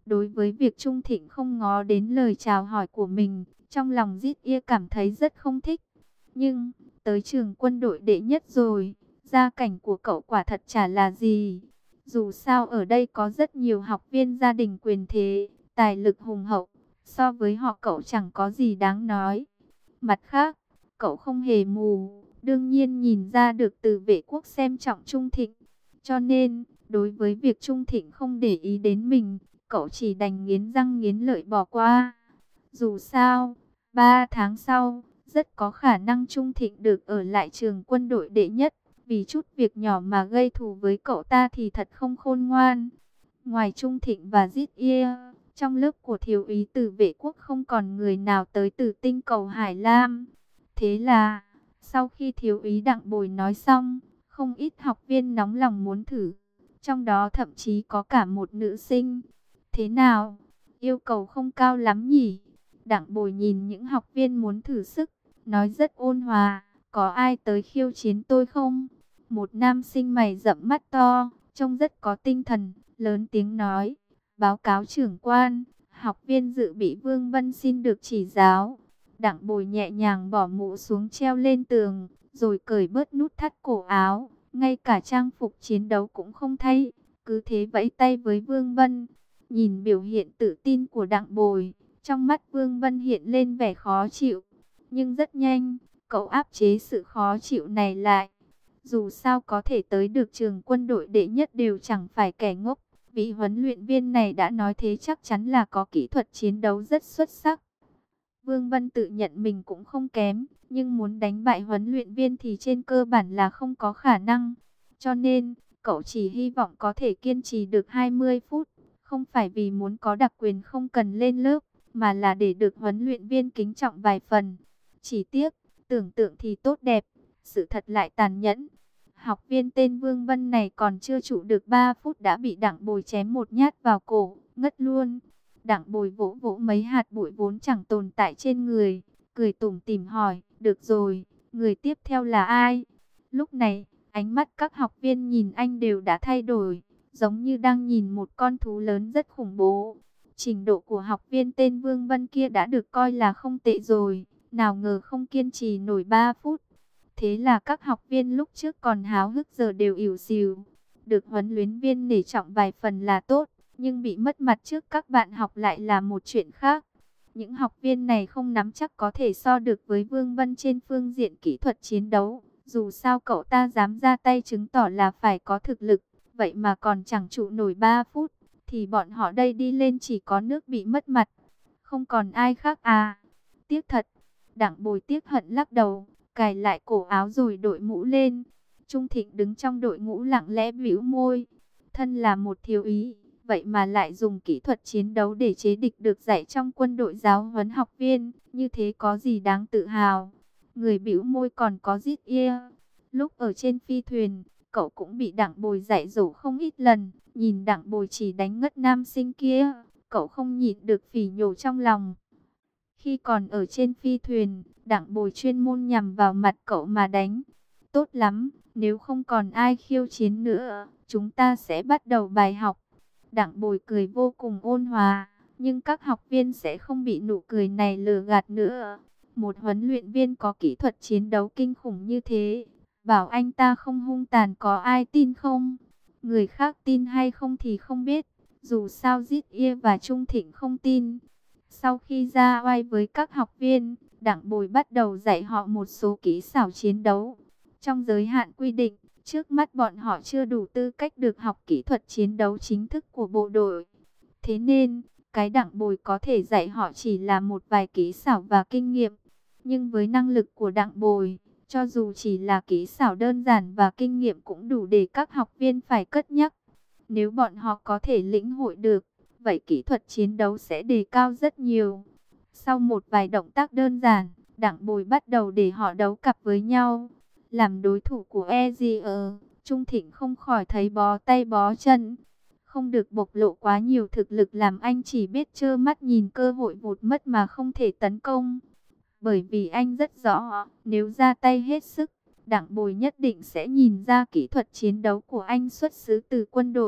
Đối với việc Trung Thịnh không ngó đến lời chào hỏi của mình, trong lòng Dít Ia cảm thấy rất không thích. Nhưng, tới trường quân đội đệ nhất rồi, gia cảnh của cậu quả thật chả là gì. Dù sao ở đây có rất nhiều học viên gia đình quyền thế, tài lực hùng hậu, so với họ cậu chẳng có gì đáng nói. Mặt khác, cậu không hề mù, đương nhiên nhìn ra được từ vệ quốc xem trọng Trung Thịnh. Cho nên, đối với việc Trung Thịnh không để ý đến mình, cậu chỉ đành nghiến răng nghiến lợi bỏ qua. Dù sao, 3 tháng sau, rất có khả năng Trung Thịnh được ở lại trường quân đội đệ nhất. Vì chút việc nhỏ mà gây thù với cậu ta thì thật không khôn ngoan. Ngoài Trung Thịnh và Dít Ia, trong lớp của thiếu úy Từ Vệ Quốc không còn người nào tới từ tinh cầu Hải Lam. Thế là, sau khi thiếu úy Đặng Bồi nói xong, không ít học viên nóng lòng muốn thử. Trong đó thậm chí có cả một nữ sinh. Thế nào? Yêu cầu không cao lắm nhỉ? Đặng Bồi nhìn những học viên muốn thử sức, nói rất ôn hòa. Có ai tới khiêu chiến tôi không? Một nam sinh mày rậm mắt to, trông rất có tinh thần, lớn tiếng nói. Báo cáo trưởng quan, học viên dự bị Vương Vân xin được chỉ giáo. Đặng Bồi nhẹ nhàng bỏ mũ xuống treo lên tường, rồi cởi bớt nút thắt cổ áo. Ngay cả trang phục chiến đấu cũng không thay, cứ thế vẫy tay với Vương Vân. Nhìn biểu hiện tự tin của Đặng Bồi, trong mắt Vương Vân hiện lên vẻ khó chịu. Nhưng rất nhanh, cậu áp chế sự khó chịu này lại. Dù sao có thể tới được trường quân đội đệ nhất đều chẳng phải kẻ ngốc. Vị huấn luyện viên này đã nói thế chắc chắn là có kỹ thuật chiến đấu rất xuất sắc. Vương Vân tự nhận mình cũng không kém, nhưng muốn đánh bại huấn luyện viên thì trên cơ bản là không có khả năng. Cho nên, cậu chỉ hy vọng có thể kiên trì được 20 phút. Không phải vì muốn có đặc quyền không cần lên lớp, mà là để được huấn luyện viên kính trọng vài phần. Chỉ tiếc, tưởng tượng thì tốt đẹp, sự thật lại tàn nhẫn. Học viên tên Vương Vân này còn chưa trụ được 3 phút đã bị Đặng Bồi chém một nhát vào cổ, ngất luôn. Đặng Bồi vỗ vỗ mấy hạt bụi vốn chẳng tồn tại trên người, cười tủm tỉm hỏi, được rồi, người tiếp theo là ai? Lúc này, ánh mắt các học viên nhìn anh đều đã thay đổi, giống như đang nhìn một con thú lớn rất khủng bố. Trình độ của học viên tên Vương Vân kia đã được coi là không tệ rồi, nào ngờ không kiên trì nổi 3 phút. Thế là các học viên lúc trước còn háo hức giờ đều ỉu xìu. Được huấn luyện viên nể trọng vài phần là tốt, nhưng bị mất mặt trước các bạn học lại là một chuyện khác. Những học viên này không nắm chắc có thể so được với Vương Vân trên phương diện kỹ thuật chiến đấu. Dù sao cậu ta dám ra tay chứng tỏ là phải có thực lực, vậy mà còn chẳng trụ nổi 3 phút, thì bọn họ đây đi lên chỉ có nước bị mất mặt, không còn ai khác à. Tiếc thật. Đặng Bồi tiếc hận lắc đầu, cài lại cổ áo rồi đội mũ lên. Trung Thịnh đứng trong đội ngũ lặng lẽ bĩu môi. Thân là một thiếu úy, vậy mà lại dùng kỹ thuật chiến đấu để chế địch được dạy trong quân đội giáo huấn học viên, như thế có gì đáng tự hào. Người bĩu môi còn có Dít Ia. Lúc ở trên phi thuyền, cậu cũng bị Đặng Bồi dạy dỗ không ít lần. Nhìn Đặng Bồi chỉ đánh ngất nam sinh kia, cậu không nhịn được phỉ nhổ trong lòng. Khi còn ở trên phi thuyền, Đặng Bồi chuyên môn nhằm vào mặt cậu mà đánh. Tốt lắm, nếu không còn ai khiêu chiến nữa, chúng ta sẽ bắt đầu bài học. Đặng Bồi cười vô cùng ôn hòa, nhưng các học viên sẽ không bị nụ cười này lừa gạt nữa. Một huấn luyện viên có kỹ thuật chiến đấu kinh khủng như thế, bảo anh ta không hung tàn có ai tin không? Người khác tin hay không thì không biết, dù sao Dít Ia và Trung Thịnh không tin. Sau khi ra oai với các học viên, Đặng Bồi bắt đầu dạy họ một số kỹ xảo chiến đấu. Trong giới hạn quy định, trước mắt bọn họ chưa đủ tư cách được học kỹ thuật chiến đấu chính thức của bộ đội. Thế nên, cái Đặng Bồi có thể dạy họ chỉ là một vài kỹ xảo và kinh nghiệm. Nhưng với năng lực của Đặng Bồi, cho dù chỉ là kỹ xảo đơn giản và kinh nghiệm cũng đủ để các học viên phải cất nhắc. Nếu bọn họ có thể lĩnh hội được, vậy kỹ thuật chiến đấu sẽ đề cao rất nhiều. Sau một vài động tác đơn giản, Đặng Bồi bắt đầu để họ đấu cặp với nhau. Làm đối thủ của Ezier, Trung Thịnh không khỏi thấy bó tay bó chân. Không được bộc lộ quá nhiều thực lực làm anh chỉ biết trơ mắt nhìn cơ hội vụt mất mà không thể tấn công. Bởi vì anh rất rõ, nếu ra tay hết sức, Đặng Bồi nhất định sẽ nhìn ra kỹ thuật chiến đấu của anh xuất xứ từ quân đội.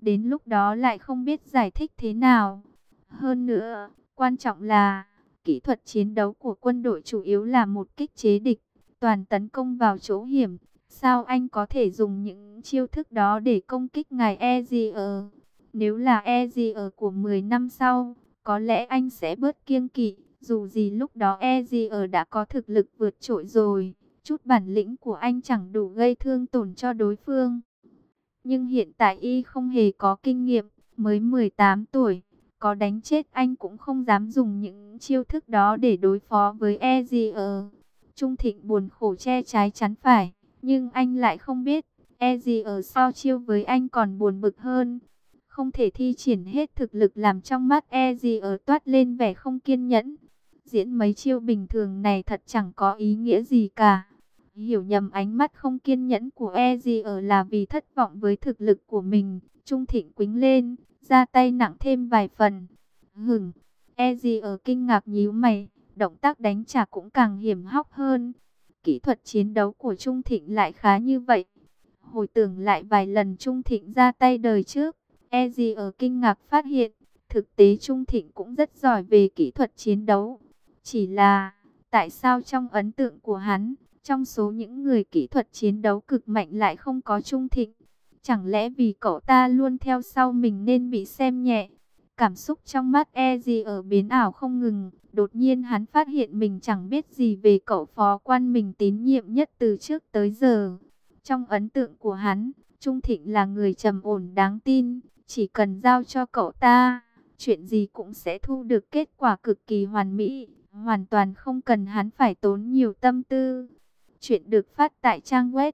đến lúc đó lại không biết giải thích thế nào. Hơn nữa, quan trọng là, kỹ thuật chiến đấu của quân đội chủ yếu là một kích chế địch, toàn tấn công vào chỗ hiểm. Sao anh có thể dùng những chiêu thức đó để công kích ngài Ezier? Nếu là Ezier của 10 năm sau, có lẽ anh sẽ bớt kiêng kỵ. Dù gì lúc đó Ezier đã có thực lực vượt trội rồi. Chút bản lĩnh của anh chẳng đủ gây thương tổn cho đối phương. Nhưng hiện tại y không hề có kinh nghiệm, mới 18 tuổi. Có đánh chết anh cũng không dám dùng những chiêu thức đó để đối phó với Ezier. Trung Thịnh buồn khổ che trái chắn phải. Nhưng anh lại không biết, Ezier so chiêu với anh còn buồn bực hơn. Không thể thi triển hết thực lực làm trong mắt Ezier toát lên vẻ không kiên nhẫn. Diễn mấy chiêu bình thường này thật chẳng có ý nghĩa gì cả. Hiểu nhầm ánh mắt không kiên nhẫn của Ezier là vì thất vọng với thực lực của mình. Trung Thịnh quĩnh lên, ra tay nặng thêm vài phần. Hửng, Ezier kinh ngạc nhíu mày, động tác đánh trả cũng càng hiểm hóc hơn. Kỹ thuật chiến đấu của Trung Thịnh lại khá như vậy. Hồi tưởng lại vài lần Trung Thịnh ra tay đời trước, Ezier kinh ngạc phát hiện, thực tế Trung Thịnh cũng rất giỏi về kỹ thuật chiến đấu. Chỉ là, tại sao trong ấn tượng của hắn, trong số những người kỹ thuật chiến đấu cực mạnh lại không có Trung Thịnh? Chẳng lẽ vì cậu ta luôn theo sau mình nên bị xem nhẹ? Cảm xúc trong mắt Ezier biến ảo không ngừng. Đột nhiên hắn phát hiện mình chẳng biết gì về cậu phó quan mình tín nhiệm nhất từ trước tới giờ. Trong ấn tượng của hắn, Trung Thịnh là người trầm ổn đáng tin. Chỉ cần giao cho cậu ta, chuyện gì cũng sẽ thu được kết quả cực kỳ hoàn mỹ. Hoàn toàn không cần hắn phải tốn nhiều tâm tư. Chuyện được phát tại trang web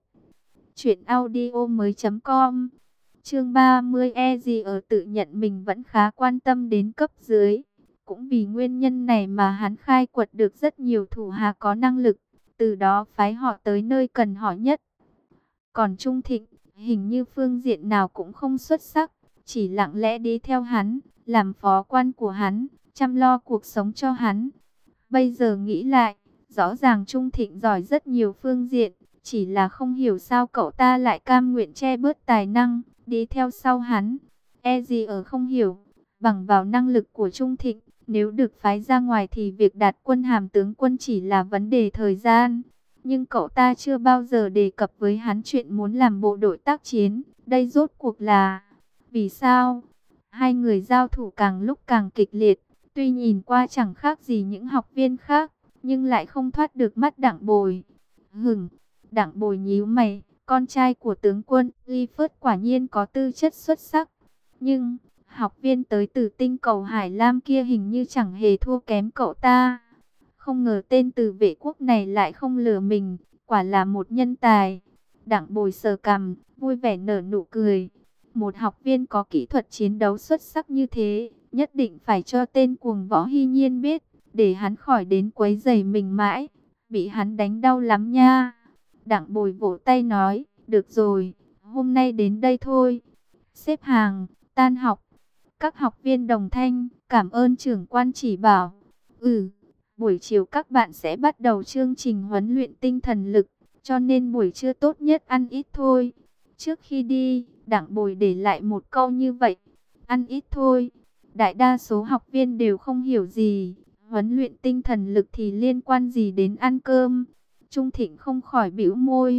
truyệnaudiomoi.com. Chương 30, Ezier tự nhận mình vẫn khá quan tâm đến cấp dưới. Cũng vì nguyên nhân này mà hắn khai quật được rất nhiều thủ hạ có năng lực, từ đó phái họ tới nơi cần họ nhất. Còn Trung Thịnh, hình như phương diện nào cũng không xuất sắc, chỉ lặng lẽ đi theo hắn, làm phó quan của hắn, chăm lo cuộc sống cho hắn. Bây giờ nghĩ lại, rõ ràng Trung Thịnh giỏi rất nhiều phương diện, chỉ là không hiểu sao cậu ta lại cam nguyện che bớt tài năng, đi theo sau hắn. Ezier không hiểu, bằng vào năng lực của Trung Thịnh, nếu được phái ra ngoài thì việc đạt quân hàm tướng quân chỉ là vấn đề thời gian. Nhưng cậu ta chưa bao giờ đề cập với hắn chuyện muốn làm bộ đội tác chiến. Đây rốt cuộc là vì sao? Hai người giao thủ càng lúc càng kịch liệt. Tuy nhìn qua chẳng khác gì những học viên khác, nhưng lại không thoát được mắt Đặng Bồi. Hửng, Đặng Bồi nhíu mày, con trai của tướng quân Clifford quả nhiên có tư chất xuất sắc. Nhưng, học viên tới từ tinh cầu Hải Lam kia hình như chẳng hề thua kém cậu ta. Không ngờ tên từ vệ quốc này lại không lừa mình, quả là một nhân tài. Đặng Bồi sờ cằm, vui vẻ nở nụ cười. Một học viên có kỹ thuật chiến đấu xuất sắc như thế, nhất định phải cho tên cuồng võ Hy Nhiên biết, để hắn khỏi đến quấy rầy mình mãi, bị hắn đánh đau lắm nha. Đặng Bồi vỗ tay nói, được rồi, hôm nay đến đây thôi. Xếp hàng, tan học. Các học viên đồng thanh, cảm ơn trưởng quan chỉ bảo. Buổi chiều các bạn sẽ bắt đầu chương trình huấn luyện tinh thần lực, cho nên buổi trưa tốt nhất ăn ít thôi. Trước khi đi, Đặng Bồi để lại một câu như vậy, ăn ít thôi. Đại đa số học viên đều không hiểu gì, huấn luyện tinh thần lực thì liên quan gì đến ăn cơm. Trung Thịnh không khỏi bĩu môi.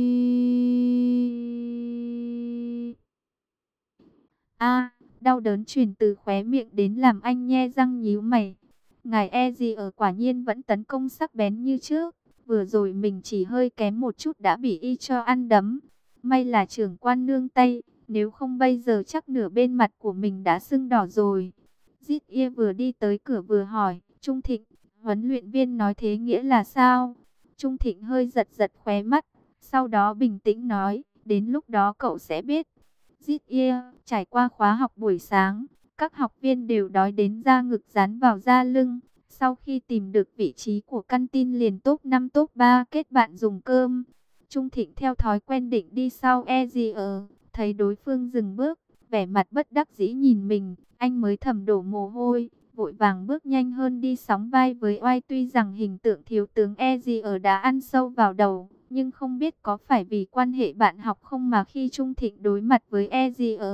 Đau đớn truyền từ khóe miệng đến làm anh nhe răng nhíu mày. Ngài Ezier quả nhiên vẫn tấn công sắc bén như trước. Vừa rồi mình chỉ hơi kém một chút đã bị y cho ăn đấm. May là trưởng quan nương tay, nếu không bây giờ chắc nửa bên mặt của mình đã sưng đỏ rồi. Zit vừa đi tới cửa vừa hỏi, Trung Thịnh, huấn luyện viên nói thế nghĩa là sao? Trung Thịnh hơi giật giật khóe mắt, sau đó bình tĩnh nói, đến lúc đó cậu sẽ biết. Zit trải qua khóa học buổi sáng, các học viên đều đói đến da ngực dán vào da lưng. Sau khi tìm được vị trí của căn tin liền top 5 top 3 kết bạn dùng cơm. Trung Thịnh theo thói quen định đi sau Ezier, thấy đối phương dừng bước, vẻ mặt bất đắc dĩ nhìn mình, anh mới thầm đổ mồ hôi, vội vàng bước nhanh hơn đi sóng vai với oai. Tuy rằng hình tượng thiếu tướng Ezier đã ăn sâu vào đầu, nhưng không biết có phải vì quan hệ bạn học không mà khi Trung Thịnh đối mặt với Ezier,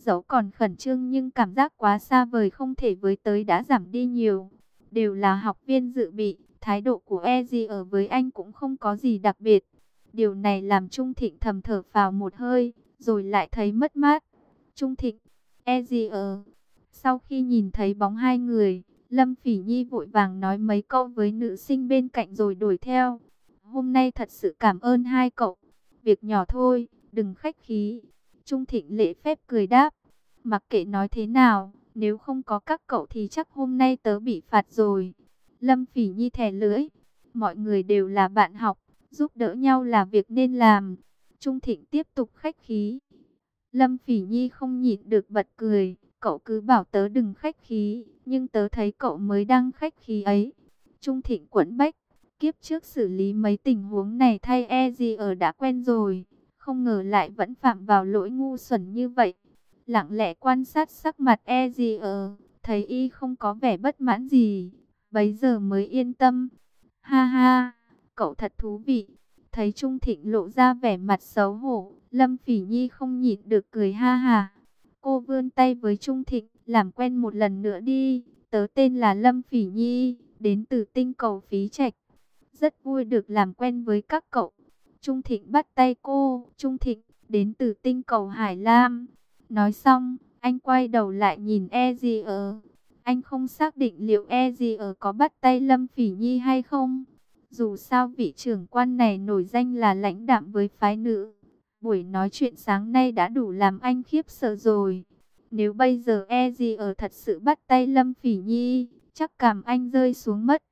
dẫu còn khẩn trương nhưng cảm giác quá xa vời không thể với tới đã giảm đi nhiều. Đều là học viên dự bị, thái độ của Eji ở với anh cũng không có gì đặc biệt. Điều này làm Trung Thịnh thầm thở phào một hơi, rồi lại thấy mất mát. Trung Thịnh, Eji ở. Sau khi nhìn thấy bóng hai người, Lâm Phỉ Nhi vội vàng nói mấy câu với nữ sinh bên cạnh rồi đuổi theo. Hôm nay thật sự cảm ơn hai cậu. Việc nhỏ thôi, đừng khách khí. Trung Thịnh lễ phép cười đáp. Mặc kệ nói thế nào, nếu không có các cậu thì chắc hôm nay tớ bị phạt rồi. Lâm Phỉ Nhi thè lưỡi. Mọi người đều là bạn học, giúp đỡ nhau là việc nên làm. Trung Thịnh tiếp tục khách khí. Lâm Phỉ Nhi không nhịn được bật cười. Cậu cứ bảo tớ đừng khách khí, nhưng tớ thấy cậu mới đang khách khí ấy. Trung Thịnh quẫn bách. Kiếp trước xử lý mấy tình huống này thay Eji ở đã quen rồi. Không ngờ lại vẫn phạm vào lỗi ngu xuẩn như vậy. Lặng lẽ quan sát sắc mặt Eji ở, thấy y không có vẻ bất mãn gì. Bấy giờ mới yên tâm. Ha ha, cậu thật thú vị. Thấy Trung Thịnh lộ ra vẻ mặt xấu hổ, Lâm Phỉ Nhi không nhịn được cười ha ha. Cô vươn tay với Trung Thịnh, làm quen một lần nữa đi. Tớ tên là Lâm Phỉ Nhi, đến từ tinh cầu Phí Trạch. Rất vui được làm quen với các cậu. Trung Thịnh bắt tay cô. Trung Thịnh, đến từ tinh cầu Hải Lam. Nói xong, anh quay đầu lại nhìn Ezier. Anh không xác định liệu Ezier có bắt tay Lâm Phỉ Nhi hay không. Dù sao vị trưởng quan này nổi danh là lãnh đạm với phái nữ. Buổi nói chuyện sáng nay đã đủ làm anh khiếp sợ rồi. Nếu bây giờ Ezier thật sự bắt tay Lâm Phỉ Nhi, chắc cảm anh rơi xuống mất.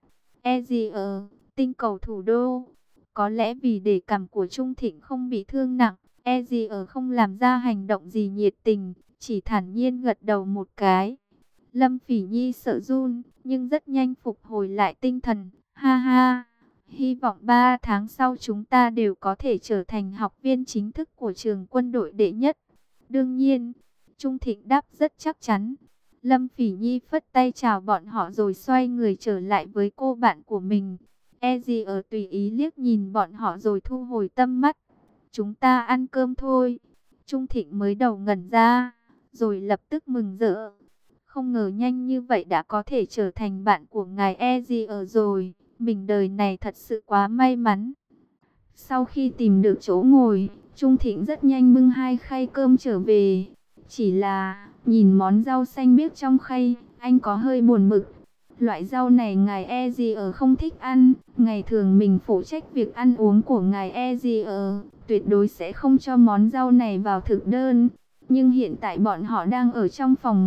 Ezier, tinh cầu thủ đô. Có lẽ vì để cảm của Trung Thịnh không bị thương nặng, Ezier không làm ra hành động gì nhiệt tình, chỉ thản nhiên gật đầu một cái. Lâm Phỉ Nhi sợ run, nhưng rất nhanh phục hồi lại tinh thần. Ha ha, hy vọng 3 tháng sau chúng ta đều có thể trở thành học viên chính thức của trường quân đội đệ nhất. Đương nhiên, Trung Thịnh đáp rất chắc chắn. Lâm Phỉ Nhi phất tay chào bọn họ rồi xoay người trở lại với cô bạn của mình. Ezier tùy ý liếc nhìn bọn họ rồi thu hồi tâm mắt. Chúng ta ăn cơm thôi. Trung Thịnh mới đầu ngẩn ra, rồi lập tức mừng rỡ. Không ngờ nhanh như vậy đã có thể trở thành bạn của ngài Ezier rồi. Mình đời này thật sự quá may mắn. Sau khi tìm được chỗ ngồi, Trung Thịnh rất nhanh bưng 2 khay cơm trở về. Chỉ là nhìn món rau xanh biếc trong khay, anh có hơi buồn bực. Loại rau này ngài Ezier không thích ăn. Ngày thường mình phụ trách việc ăn uống của ngài Ezier, tuyệt đối sẽ không cho món rau này vào thực đơn. Nhưng hiện tại bọn họ đang ở trong phòng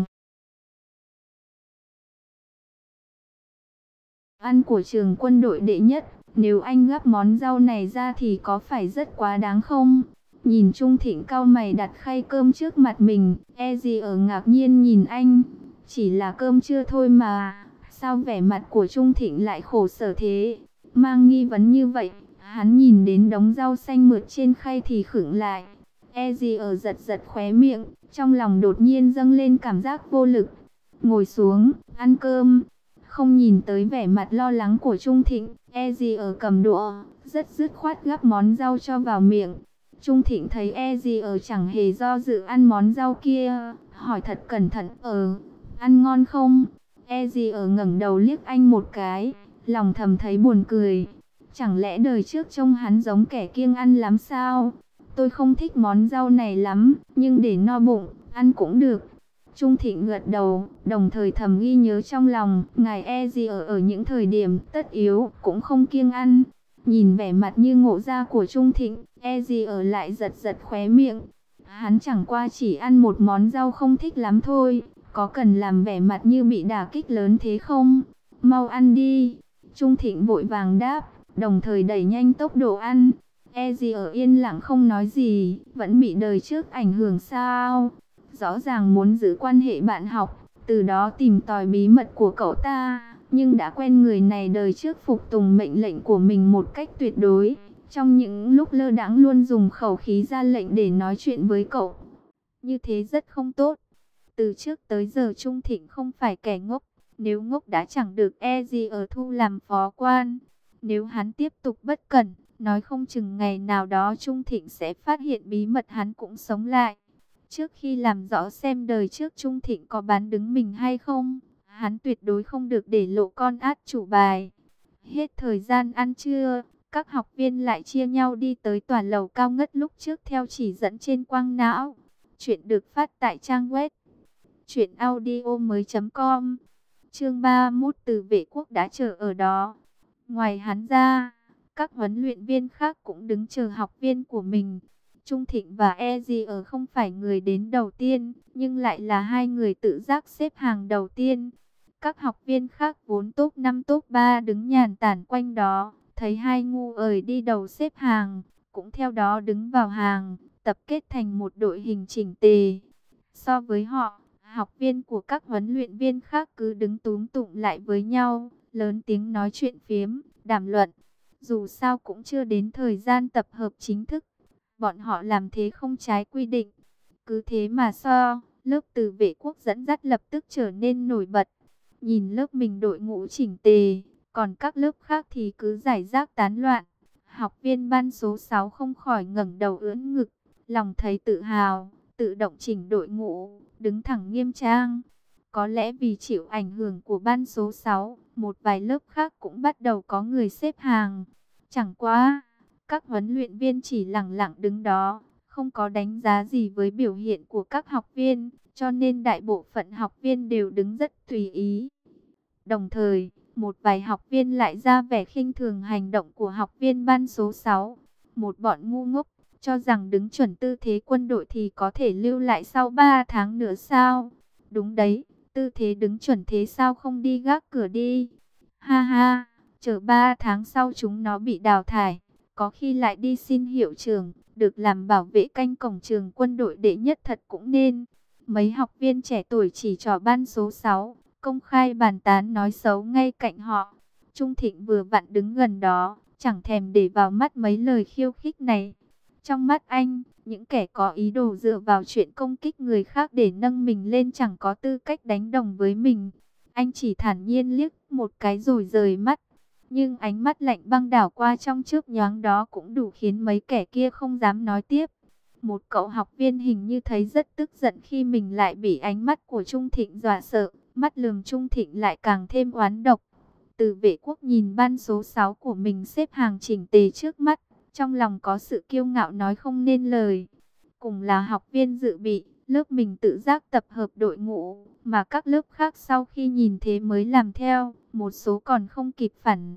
ăn của trường quân đội đệ nhất. Nếu anh gắp món rau này ra thì có phải rất quá đáng không? Nhìn Trung Thịnh cau mày đặt khay cơm trước mặt mình, Ezier ngạc nhiên nhìn anh. Chỉ là cơm trưa thôi mà, sao vẻ mặt của Trung Thịnh lại khổ sở thế? Mang nghi vấn như vậy, hắn nhìn đến đống rau xanh mượt trên khay thì khựng lại. Ezier giật giật khóe miệng, trong lòng đột nhiên dâng lên cảm giác vô lực. Ngồi xuống, ăn cơm. Không nhìn tới vẻ mặt lo lắng của Trung Thịnh, Ezier cầm đũa, rất dứt khoát gắp món rau cho vào miệng. Trung Thịnh thấy Ezier chẳng hề do dự ăn món rau kia, hỏi thật cẩn thận, ăn ngon không? Ezier ngẩng đầu liếc anh một cái, lòng thầm thấy buồn cười. Chẳng lẽ đời trước trông hắn giống kẻ kiêng ăn lắm sao? Tôi không thích món rau này lắm, nhưng để no bụng, ăn cũng được. Trung Thịnh gật đầu, đồng thời thầm ghi nhớ trong lòng, ngài Ezier ở những thời điểm tất yếu cũng không kiêng ăn. Nhìn vẻ mặt như ngộ ra của Trung Thịnh, Ezier lại giật giật khóe miệng. Hắn chẳng qua chỉ ăn một món rau không thích lắm thôi, có cần làm vẻ mặt như bị đả kích lớn thế không? Mau ăn đi. Trung Thịnh vội vàng đáp, đồng thời đẩy nhanh tốc độ ăn. Ezier yên lặng không nói gì, vẫn bị đời trước ảnh hưởng sao? Rõ ràng muốn giữ quan hệ bạn học, từ đó tìm tòi bí mật của cậu ta, nhưng đã quen người này đời trước phục tùng mệnh lệnh của mình một cách tuyệt đối. Trong những lúc lơ đãng luôn dùng khẩu khí ra lệnh để nói chuyện với cậu. Như thế rất không tốt. Từ trước tới giờ Trung Thịnh không phải kẻ ngốc. Nếu ngốc đã chẳng được Ezier thu làm phó quan. Nếu hắn tiếp tục bất cẩn, nói không chừng ngày nào đó Trung Thịnh sẽ phát hiện bí mật hắn cũng sống lại. Trước khi làm rõ xem đời trước Trung Thịnh có bán đứng mình hay không, hắn tuyệt đối không được để lộ con át chủ bài. Hết thời gian ăn trưa, các học viên lại chia nhau đi tới tòa lầu cao ngất lúc trước theo chỉ dẫn trên quang não. Chuyện được phát tại trang web truyệnaudiomoi.com. Chương 31, Từ Vệ Quốc đã chờ ở đó. Ngoài hắn ra, các huấn luyện viên khác cũng đứng chờ học viên của mình. Trung Thịnh và Ezier không phải người đến đầu tiên, nhưng lại là hai người tự giác xếp hàng đầu tiên. Các học viên khác vốn top 5 top 3 đứng nhàn tản quanh đó, thấy hai ngu ời đi đầu xếp hàng, cũng theo đó đứng vào hàng, tập kết thành một đội hình chỉnh tề. So với họ, học viên của các huấn luyện viên khác cứ đứng túm tụm lại với nhau, lớn tiếng nói chuyện phiếm, đàm luận. Dù sao cũng chưa đến thời gian tập hợp chính thức, bọn họ làm thế không trái quy định. Cứ thế mà lớp Từ Vệ Quốc dẫn dắt lập tức trở nên nổi bật. Nhìn lớp mình đội ngũ chỉnh tề, còn các lớp khác thì cứ rải rác tán loạn. Học viên ban số 6 không khỏi ngẩng đầu ưỡn ngực, lòng thấy tự hào, tự động chỉnh đội ngũ, đứng thẳng nghiêm trang. Có lẽ vì chịu ảnh hưởng của ban số 6, một vài lớp khác cũng bắt đầu có người xếp hàng. Chẳng qua, các huấn luyện viên chỉ lặng lặng đứng đó, không có đánh giá gì với biểu hiện của các học viên, cho nên đại bộ phận học viên đều đứng rất tùy ý. Đồng thời, một vài học viên lại ra vẻ khinh thường hành động của học viên ban số 6. Một bọn ngu ngốc, cho rằng đứng chuẩn tư thế quân đội thì có thể lưu lại sau 3 tháng nữa sao? Đúng đấy, tư thế đứng chuẩn thế sao không đi gác cửa đi? Ha ha, chờ 3 tháng sau chúng nó bị đào thải, có khi lại đi xin hiệu trưởng, được làm bảo vệ canh cổng trường quân đội đệ nhất thật cũng nên. Mấy học viên trẻ tuổi chỉ trỏ ban số 6, công khai bàn tán nói xấu ngay cạnh họ. Trung Thịnh vừa vặn đứng gần đó, chẳng thèm để vào mắt mấy lời khiêu khích này. Trong mắt anh, những kẻ có ý đồ dựa vào chuyện công kích người khác để nâng mình lên chẳng có tư cách đánh đồng với mình. Anh chỉ thản nhiên liếc một cái rồi rời mắt. Nhưng ánh mắt lạnh băng đảo qua trong chớp nhoáng đó cũng đủ khiến mấy kẻ kia không dám nói tiếp. Một cậu học viên hình như thấy rất tức giận khi mình lại bị ánh mắt của Trung Thịnh dọa sợ. Mắt lườm Trung Thịnh lại càng thêm oán độc. Từ Vệ Quốc nhìn ban số 6 của mình xếp hàng chỉnh tề trước mắt, trong lòng có sự kiêu ngạo nói không nên lời. Cùng là học viên dự bị, lớp mình tự giác tập hợp đội ngũ, mà các lớp khác sau khi nhìn thế mới làm theo, một số còn không kịp phản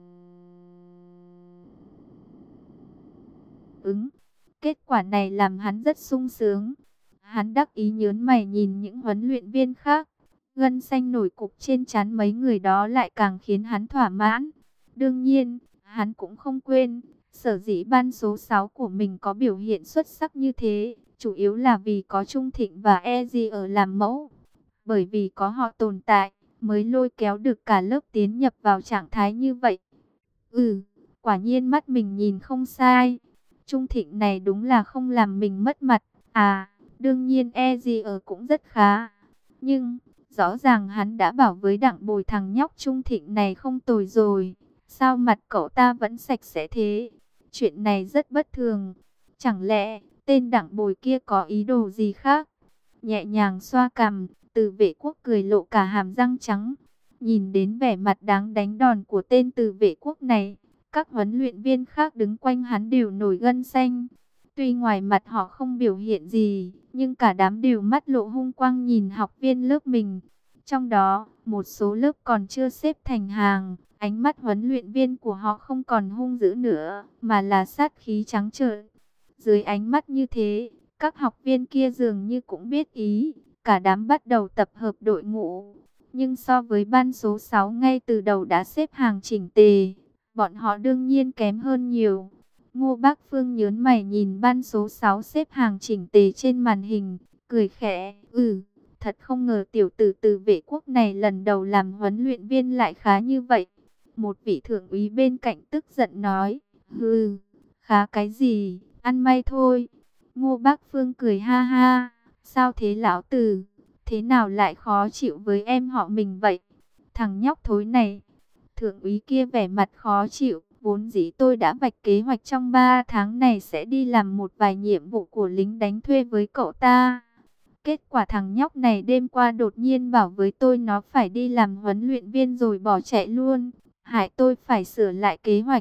ứng. Kết quả này làm hắn rất sung sướng. Hắn đắc ý nhớn mày nhìn những huấn luyện viên khác. Gân xanh nổi cục trên trán mấy người đó lại càng khiến hắn thỏa mãn. Đương nhiên, hắn cũng không quên, sở dĩ ban số 6 của mình có biểu hiện xuất sắc như thế, chủ yếu là vì có Trung Thịnh và Ezi ở làm mẫu. Bởi vì có họ tồn tại, mới lôi kéo được cả lớp tiến nhập vào trạng thái như vậy. Quả nhiên mắt mình nhìn không sai. Trung Thịnh này đúng là không làm mình mất mặt. À, đương nhiên Ezi cũng rất khá. Nhưng rõ ràng hắn đã bảo với Đặng Bồi thằng nhóc Trung Thịnh này không tồi rồi. Sao mặt cậu ta vẫn sạch sẽ thế? Chuyện này rất bất thường. Chẳng lẽ tên Đặng Bồi kia có ý đồ gì khác? Nhẹ nhàng xoa cằm, Từ Vệ Quốc cười lộ cả hàm răng trắng. Nhìn đến vẻ mặt đáng đánh đòn của tên Từ Vệ Quốc này, các huấn luyện viên khác đứng quanh hắn đều nổi gân xanh. Tuy ngoài mặt họ không biểu hiện gì, nhưng cả đám đều mắt lộ hung quang nhìn học viên lớp mình. Trong đó, một số lớp còn chưa xếp thành hàng, ánh mắt huấn luyện viên của họ không còn hung dữ nữa, mà là sát khí trắng trợn. Dưới ánh mắt như thế, các học viên kia dường như cũng biết ý, cả đám bắt đầu tập hợp đội ngũ. Nhưng so với ban số 6 ngay từ đầu đã xếp hàng chỉnh tề, bọn họ đương nhiên kém hơn nhiều. Ngô Bác Phương nhớn mày nhìn ban số 6 xếp hàng chỉnh tề trên màn hình, cười khẽ, thật không ngờ tiểu tử Từ Vệ Quốc này lần đầu làm huấn luyện viên lại khá như vậy. Một vị thượng úy bên cạnh tức giận nói, khá cái gì, ăn may thôi. Ngô Bác Phương cười ha ha, sao thế lão Từ, thế nào lại khó chịu với em họ mình vậy? Thằng nhóc thối này. Thượng úy kia vẻ mặt khó chịu. Vốn dĩ tôi đã vạch kế hoạch trong 3 tháng này sẽ đi làm một vài nhiệm vụ của lính đánh thuê với cậu ta. Kết quả thằng nhóc này đêm qua đột nhiên bảo với tôi nó phải đi làm huấn luyện viên rồi bỏ chạy luôn. Hại tôi phải sửa lại kế hoạch.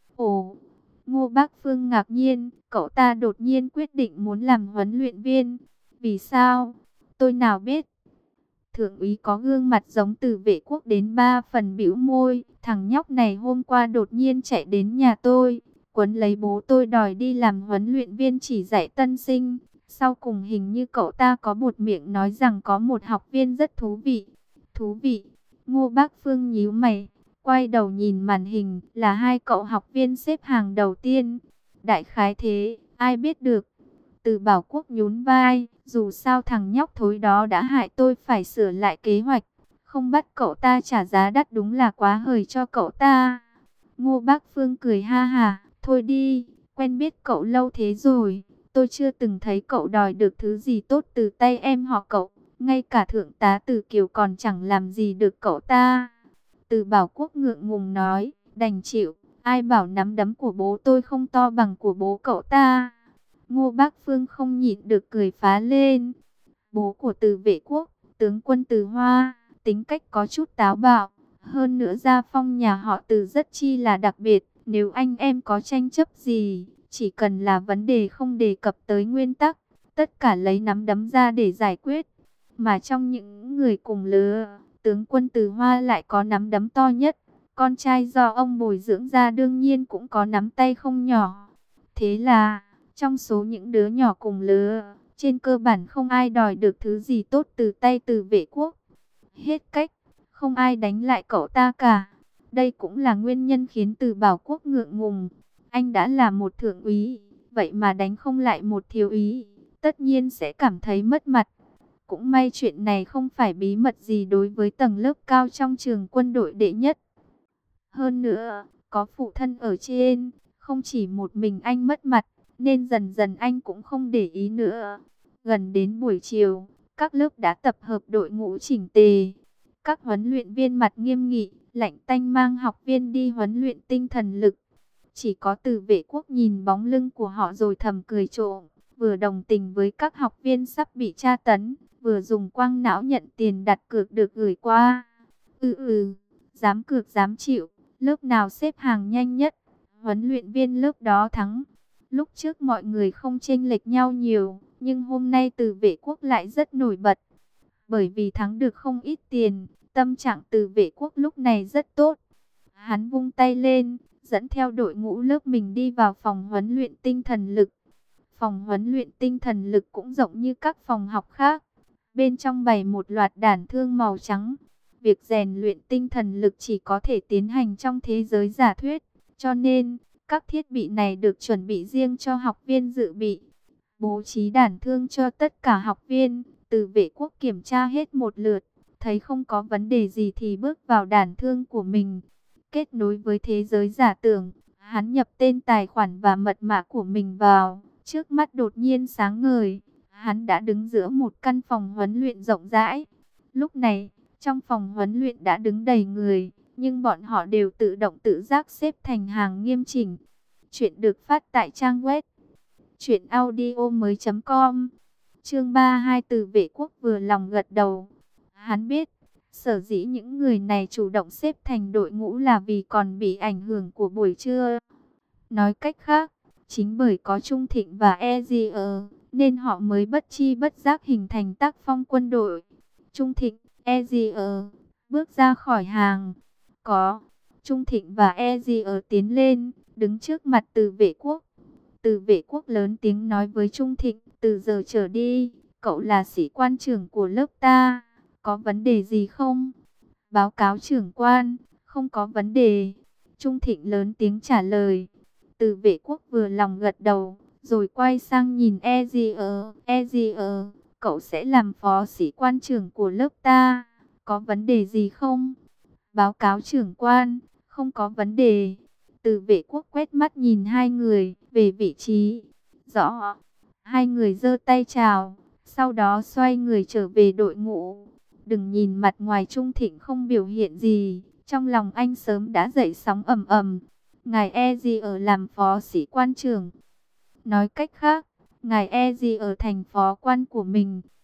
Ồ, Ngô Bác Phương ngạc nhiên, cậu ta đột nhiên quyết định muốn làm huấn luyện viên. Vì sao? Tôi nào biết. Thượng úy có gương mặt giống Từ Vệ Quốc đến 3 phần, bĩu môi. Thằng nhóc này hôm qua đột nhiên chạy đến nhà tôi, quấn lấy bố tôi đòi đi làm huấn luyện viên chỉ dạy tân sinh. Sau cùng hình như cậu ta có buột miệng nói rằng có một học viên rất thú vị. Thú vị? Ngô Bác Phương nhíu mày, quay đầu nhìn màn hình, là hai cậu học viên xếp hàng đầu tiên. Đại khái thế, ai biết được. Từ Bảo Quốc nhún vai, dù sao thằng nhóc thối đó đã hại tôi phải sửa lại kế hoạch. Không bắt cậu ta trả giá đắt đúng là quá hời cho cậu ta. Ngô Bác Phương cười ha hà, thôi đi, quen biết cậu lâu thế rồi. Tôi chưa từng thấy cậu đòi được thứ gì tốt từ tay em họ cậu. Ngay cả thượng tá Từ Kiều còn chẳng làm gì được cậu ta. Từ Bảo Quốc ngượng ngùng nói, đành chịu. Ai bảo nắm đấm của bố tôi không to bằng của bố cậu ta. Ngô Bác Phương không nhịn được cười phá lên. Bố của Từ Vệ Quốc, tướng quân Từ Hoa, tính cách có chút táo bạo. Hơn nữa gia phong nhà họ Từ rất chi là đặc biệt. Nếu anh em có tranh chấp gì, chỉ cần là vấn đề không đề cập tới nguyên tắc, tất cả lấy nắm đấm ra để giải quyết. Mà trong những người cùng lứa, tướng quân Từ Hoa lại có nắm đấm to nhất. Con trai do ông bồi dưỡng ra đương nhiên cũng có nắm tay không nhỏ. Thế là, trong số những đứa nhỏ cùng lứa, trên cơ bản không ai đòi được thứ gì tốt từ tay Từ Vệ Quốc. Hết cách, không ai đánh lại cậu ta cả. Đây cũng là nguyên nhân khiến Từ Bảo Quốc ngượng ngùng. Anh đã là một thượng úy, vậy mà đánh không lại một thiếu úy, tất nhiên sẽ cảm thấy mất mặt. Cũng may chuyện này không phải bí mật gì đối với tầng lớp cao trong trường quân đội đệ nhất. Hơn nữa, có phụ thân ở trên, không chỉ một mình anh mất mặt, nên dần dần anh cũng không để ý nữa. Gần đến buổi chiều, các lớp đã tập hợp đội ngũ chỉnh tề. Các huấn luyện viên mặt nghiêm nghị, lạnh tanh mang học viên đi huấn luyện tinh thần lực. Chỉ có Từ Vệ Quốc nhìn bóng lưng của họ rồi thầm cười trộm, vừa đồng tình với các học viên sắp bị tra tấn, vừa dùng quang não nhận tiền đặt cược được gửi qua. Dám cược dám chịu, lớp nào xếp hàng nhanh nhất, huấn luyện viên lớp đó thắng. Lúc trước mọi người không chênh lệch nhau nhiều, nhưng hôm nay Từ Vệ Quốc lại rất nổi bật. Bởi vì thắng được không ít tiền, tâm trạng Từ Vệ Quốc lúc này rất tốt. Hắn vung tay lên, dẫn theo đội ngũ lớp mình đi vào phòng huấn luyện tinh thần lực. Phòng huấn luyện tinh thần lực cũng rộng như các phòng học khác. Bên trong bày một loạt đàn thương màu trắng. Việc rèn luyện tinh thần lực chỉ có thể tiến hành trong thế giới giả thuyết. Cho nên, các thiết bị này được chuẩn bị riêng cho học viên dự bị. Bố trí đàn thương cho tất cả học viên. Từ Vệ Quốc kiểm tra hết một lượt. Thấy không có vấn đề gì thì bước vào đàn thương của mình. Kết nối với thế giới giả tưởng. Hắn nhập tên tài khoản và mật mã của mình vào. Trước mắt đột nhiên sáng ngời. Hắn đã đứng giữa một căn phòng huấn luyện rộng rãi. Lúc này, trong phòng huấn luyện đã đứng đầy người, nhưng bọn họ đều tự động tự giác xếp thành hàng nghiêm chỉnh. Chuyện được phát tại trang web truyệnaudiomoi.com. Chương 32. Từ Vệ Quốc vừa lòng gật đầu. Hắn biết, sở dĩ những người này chủ động xếp thành đội ngũ là vì còn bị ảnh hưởng của buổi trưa. Nói cách khác, chính bởi có Trung Thịnh và EZR, nên họ mới bất chi bất giác hình thành tác phong quân đội. Trung Thịnh, EZR, bước ra khỏi hàng. Có, Trung Thịnh và EZR tiến lên, đứng trước mặt Từ Vệ Quốc. Từ Vệ Quốc lớn tiếng nói với Trung Thịnh, từ giờ trở đi, cậu là sĩ quan trưởng của lớp ta, có vấn đề gì không? Báo cáo trưởng quan, không có vấn đề. Trung Thịnh lớn tiếng trả lời. Từ Vệ Quốc vừa lòng gật đầu, rồi quay sang nhìn EZR. EZR, cậu sẽ làm phó sĩ quan trưởng của lớp ta, có vấn đề gì không? Báo cáo trưởng quan, không có vấn đề. Từ Vệ Quốc quét mắt nhìn hai người, về vị trí. Rõ. Hai người giơ tay chào, sau đó xoay người trở về đội ngũ. Đừng nhìn mặt ngoài Trung Thịnh không biểu hiện gì, trong lòng anh sớm đã dậy sóng ầm ầm. Ngài Ezi ở làm phó sĩ quan trưởng. Nói cách khác, ngài Ezi ở thành phó quan của mình.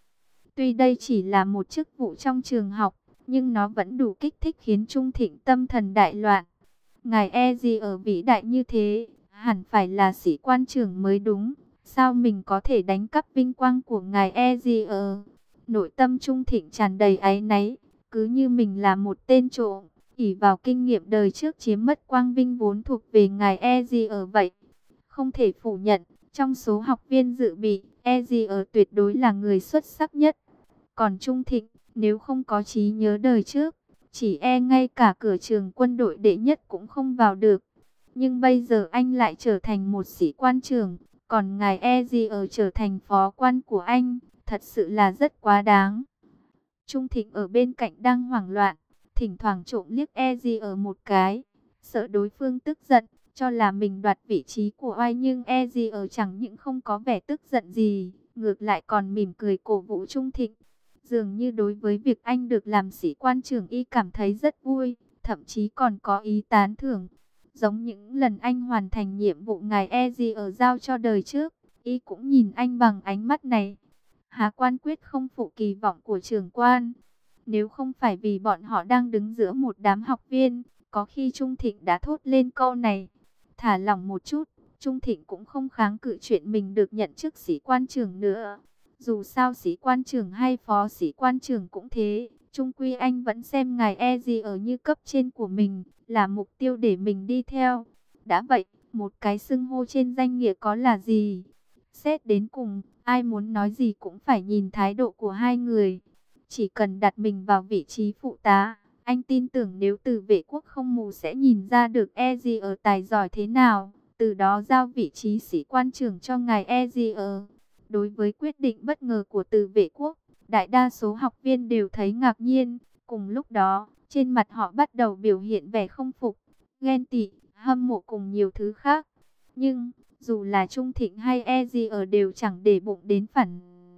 Tuy đây chỉ là một chức vụ trong trường học, nhưng nó vẫn đủ kích thích khiến Trung Thịnh tâm thần đại loạn. Ngài e gì ở vĩ đại như thế, hẳn phải là sĩ quan trưởng mới đúng. Sao mình có thể đánh cắp vinh quang của ngài e gì ở? Nội tâm Trung Thịnh tràn đầy áy náy, cứ như mình là một tên trộm, ỷ vào kinh nghiệm đời trước chiếm mất quang vinh vốn thuộc về ngài e gì ở vậy. Không thể phủ nhận, trong số học viên dự bị, e gì ở tuyệt đối là người xuất sắc nhất. Còn Trung Thịnh, nếu không có trí nhớ đời trước, chỉ e ngay cả cửa trường quân đội đệ nhất cũng không vào được. Nhưng bây giờ anh lại trở thành một sĩ quan trưởng, còn ngài e gì ở trở thành phó quan của anh, thật sự là rất quá đáng. Trung Thịnh ở bên cạnh đang hoảng loạn, thỉnh thoảng trộm liếc e gì ở một cái, sợ đối phương tức giận, cho là mình đoạt vị trí của oai, nhưng e gì ở chẳng những không có vẻ tức giận gì, ngược lại còn mỉm cười cổ vũ Trung Thịnh. Dường như đối với việc anh được làm sĩ quan trưởng y cảm thấy rất vui, thậm chí còn có ý tán thưởng. Giống những lần anh hoàn thành nhiệm vụ ngài e gì ở giao cho đời trước, y cũng nhìn anh bằng ánh mắt này. Hà Quan quyết không phụ kỳ vọng của trưởng quan. Nếu không phải vì bọn họ đang đứng giữa một đám học viên, có khi Trung Thịnh đã thốt lên câu này. Thả lỏng một chút, Trung Thịnh cũng không kháng cự chuyện mình được nhận chức sĩ quan trưởng nữa. Dù sao sĩ quan trưởng hay phó sĩ quan trưởng cũng thế, chung quy anh vẫn xem ngài e gì ở như cấp trên của mình, là mục tiêu để mình đi theo. Đã vậy, một cái xưng hô trên danh nghĩa có là gì? Xét đến cùng, ai muốn nói gì cũng phải nhìn thái độ của hai người. Chỉ cần đặt mình vào vị trí phụ tá, anh tin tưởng nếu Từ Vệ Quốc không mù sẽ nhìn ra được e gì ở tài giỏi thế nào, từ đó giao vị trí sĩ quan trưởng cho ngài e gì ở. Đối với quyết định bất ngờ của Từ Vệ Quốc, đại đa số học viên đều thấy ngạc nhiên. Cùng lúc đó, trên mặt họ bắt đầu biểu hiện vẻ không phục, ghen tị, hâm mộ cùng nhiều thứ khác. Nhưng, dù là Trung Thịnh hay e gì ở đều chẳng để bụng đến phản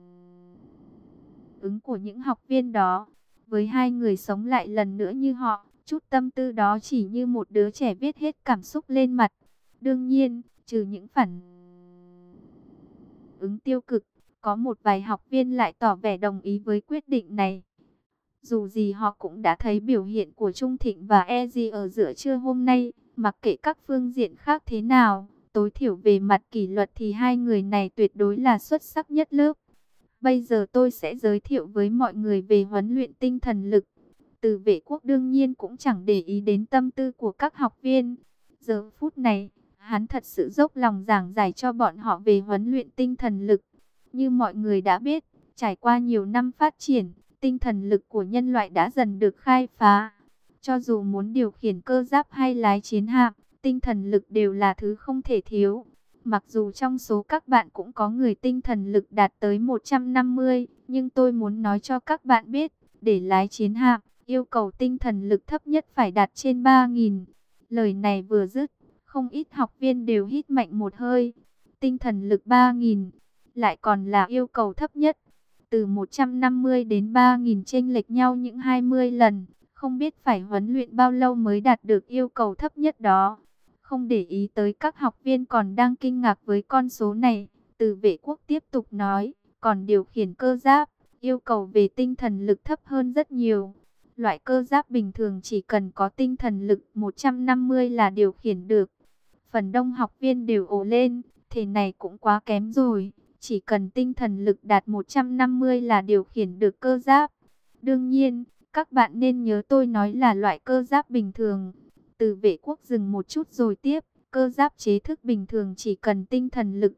ứng của những học viên đó. Với hai người sống lại lần nữa như họ, chút tâm tư đó chỉ như một đứa trẻ viết hết cảm xúc lên mặt. Đương nhiên, trừ những phản ứng tiêu cực, có một vài học viên lại tỏ vẻ đồng ý với quyết định này. Dù gì họ cũng đã thấy biểu hiện của Trung Thịnh và EZ ở giữa trưa hôm nay, mặc kệ các phương diện khác thế nào, tối thiểu về mặt kỷ luật thì hai người này tuyệt đối là xuất sắc nhất lớp. Bây giờ tôi sẽ giới thiệu với mọi người về huấn luyện tinh thần lực. Từ Vệ Quốc đương nhiên cũng chẳng để ý đến tâm tư của các học viên. Giờ phút này, hắn thật sự dốc lòng giảng giải cho bọn họ về huấn luyện tinh thần lực. Như mọi người đã biết, trải qua nhiều năm phát triển, tinh thần lực của nhân loại đã dần được khai phá. Cho dù muốn điều khiển cơ giáp hay lái chiến hạm, tinh thần lực đều là thứ không thể thiếu. Mặc dù trong số các bạn cũng có người tinh thần lực đạt tới 150, nhưng tôi muốn nói cho các bạn biết, để lái chiến hạm, yêu cầu tinh thần lực thấp nhất phải đạt trên 3.000. Lời này vừa dứt, không ít học viên đều hít mạnh một hơi. Tinh thần lực 3.000, lại còn là yêu cầu thấp nhất. Từ 150 đến 3.000 chênh lệch nhau những 20 lần, không biết phải huấn luyện bao lâu mới đạt được yêu cầu thấp nhất đó. Không để ý tới các học viên còn đang kinh ngạc với con số này, Từ Vệ Quốc tiếp tục nói, còn điều khiển cơ giáp, yêu cầu về tinh thần lực thấp hơn rất nhiều. Loại cơ giáp bình thường chỉ cần có tinh thần lực 150 là điều khiển được. Phần đông học viên đều ồ lên, thế này cũng quá kém rồi, chỉ cần tinh thần lực đạt 150 là điều khiển được cơ giáp. Đương nhiên, các bạn nên nhớ tôi nói là loại cơ giáp bình thường. Từ Vệ Quốc dừng một chút rồi tiếp, cơ giáp chế thức bình thường chỉ cần tinh thần lực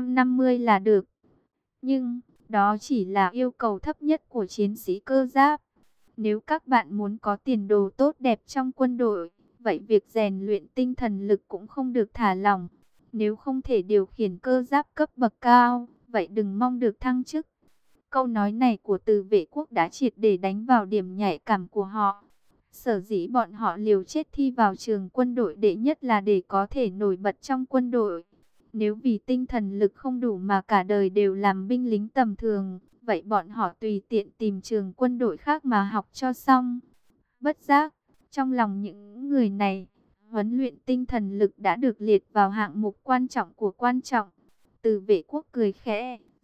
150 là được. Nhưng, đó chỉ là yêu cầu thấp nhất của chiến sĩ cơ giáp. Nếu các bạn muốn có tiền đồ tốt đẹp trong quân đội, vậy việc rèn luyện tinh thần lực cũng không được thả lỏng. Nếu không thể điều khiển cơ giáp cấp bậc cao, vậy đừng mong được thăng chức. Câu nói này của Từ Vệ Quốc đã triệt để đánh vào điểm nhạy cảm của họ. Sở dĩ bọn họ liều chết thi vào trường quân đội đệ nhất là để có thể nổi bật trong quân đội. Nếu vì tinh thần lực không đủ mà cả đời đều làm binh lính tầm thường, vậy bọn họ tùy tiện tìm trường quân đội khác mà học cho xong. Bất giác, trong lòng những người này, huấn luyện tinh thần lực đã được liệt vào hạng mục quan trọng của quan trọng. Từ Vệ Quốc cười khẽ,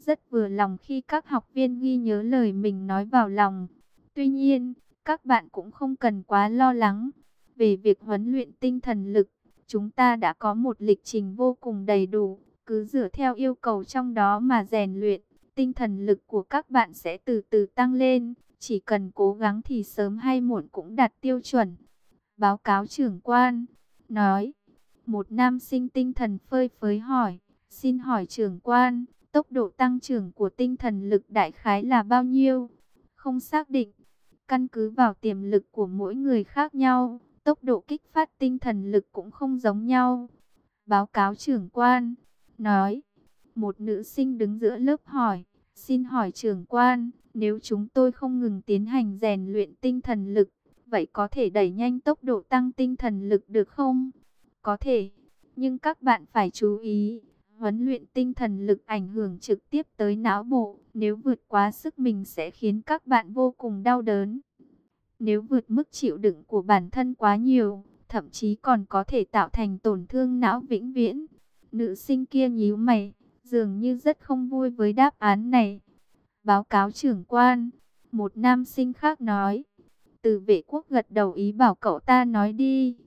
rất vừa lòng khi các học viên ghi nhớ lời mình nói vào lòng. Tuy nhiên, các bạn cũng không cần quá lo lắng. Về việc huấn luyện tinh thần lực, chúng ta đã có một lịch trình vô cùng đầy đủ. Cứ dựa theo yêu cầu trong đó mà rèn luyện, tinh thần lực của các bạn sẽ từ từ tăng lên. Chỉ cần cố gắng thì sớm hay muộn cũng đạt tiêu chuẩn. Báo cáo trưởng quan, nói. Một nam sinh tinh thần phơi phới hỏi, xin hỏi trưởng quan, tốc độ tăng trưởng của tinh thần lực đại khái là bao nhiêu? Không xác định, căn cứ vào tiềm lực của mỗi người khác nhau, tốc độ kích phát tinh thần lực cũng không giống nhau. Báo cáo trưởng quan, nói. Một nữ sinh đứng giữa lớp hỏi, xin hỏi trưởng quan, nếu chúng tôi không ngừng tiến hành rèn luyện tinh thần lực, vậy có thể đẩy nhanh tốc độ tăng tinh thần lực được không? Có thể, nhưng các bạn phải chú ý, huấn luyện tinh thần lực ảnh hưởng trực tiếp tới não bộ, nếu vượt quá sức mình sẽ khiến các bạn vô cùng đau đớn. Nếu vượt mức chịu đựng của bản thân quá nhiều, thậm chí còn có thể tạo thành tổn thương não vĩnh viễn. Nữ sinh kia nhíu mày, dường như rất không vui với đáp án này. Báo cáo trưởng quan, một nam sinh khác nói. Từ Vệ Quốc gật đầu ý bảo cậu ta nói đi.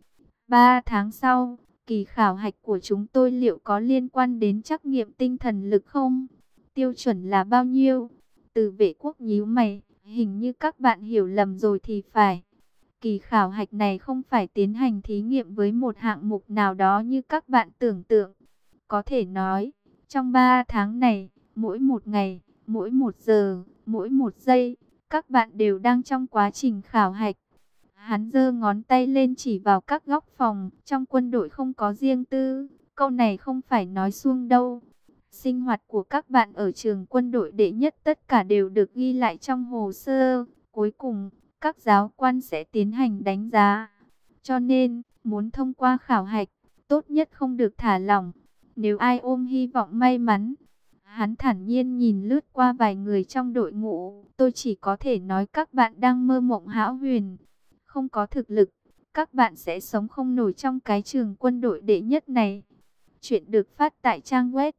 3 tháng sau, kỳ khảo hạch của chúng tôi liệu có liên quan đến trắc nghiệm tinh thần lực không? Tiêu chuẩn là bao nhiêu? Từ Vệ Quốc nhíu mày, hình như các bạn hiểu lầm rồi thì phải. Kỳ khảo hạch này không phải tiến hành thí nghiệm với một hạng mục nào đó như các bạn tưởng tượng. Có thể nói, trong 3 tháng này, mỗi một ngày, mỗi 1 giờ, mỗi 1 giây, các bạn đều đang trong quá trình khảo hạch. Hắn giơ ngón tay lên chỉ vào các góc phòng, trong quân đội không có riêng tư, câu này không phải nói suông đâu. Sinh hoạt của các bạn ở trường quân đội đệ nhất tất cả đều được ghi lại trong hồ sơ, cuối cùng, các giáo quan sẽ tiến hành đánh giá. Cho nên, muốn thông qua khảo hạch, tốt nhất không được thả lỏng. Nếu ai ôm hy vọng may mắn, hắn thản nhiên nhìn lướt qua vài người trong đội ngũ, tôi chỉ có thể nói các bạn đang mơ mộng hão huyền. Không có thực lực, các bạn sẽ sống không nổi trong cái trường quân đội đệ nhất này. Chuyện được phát tại trang web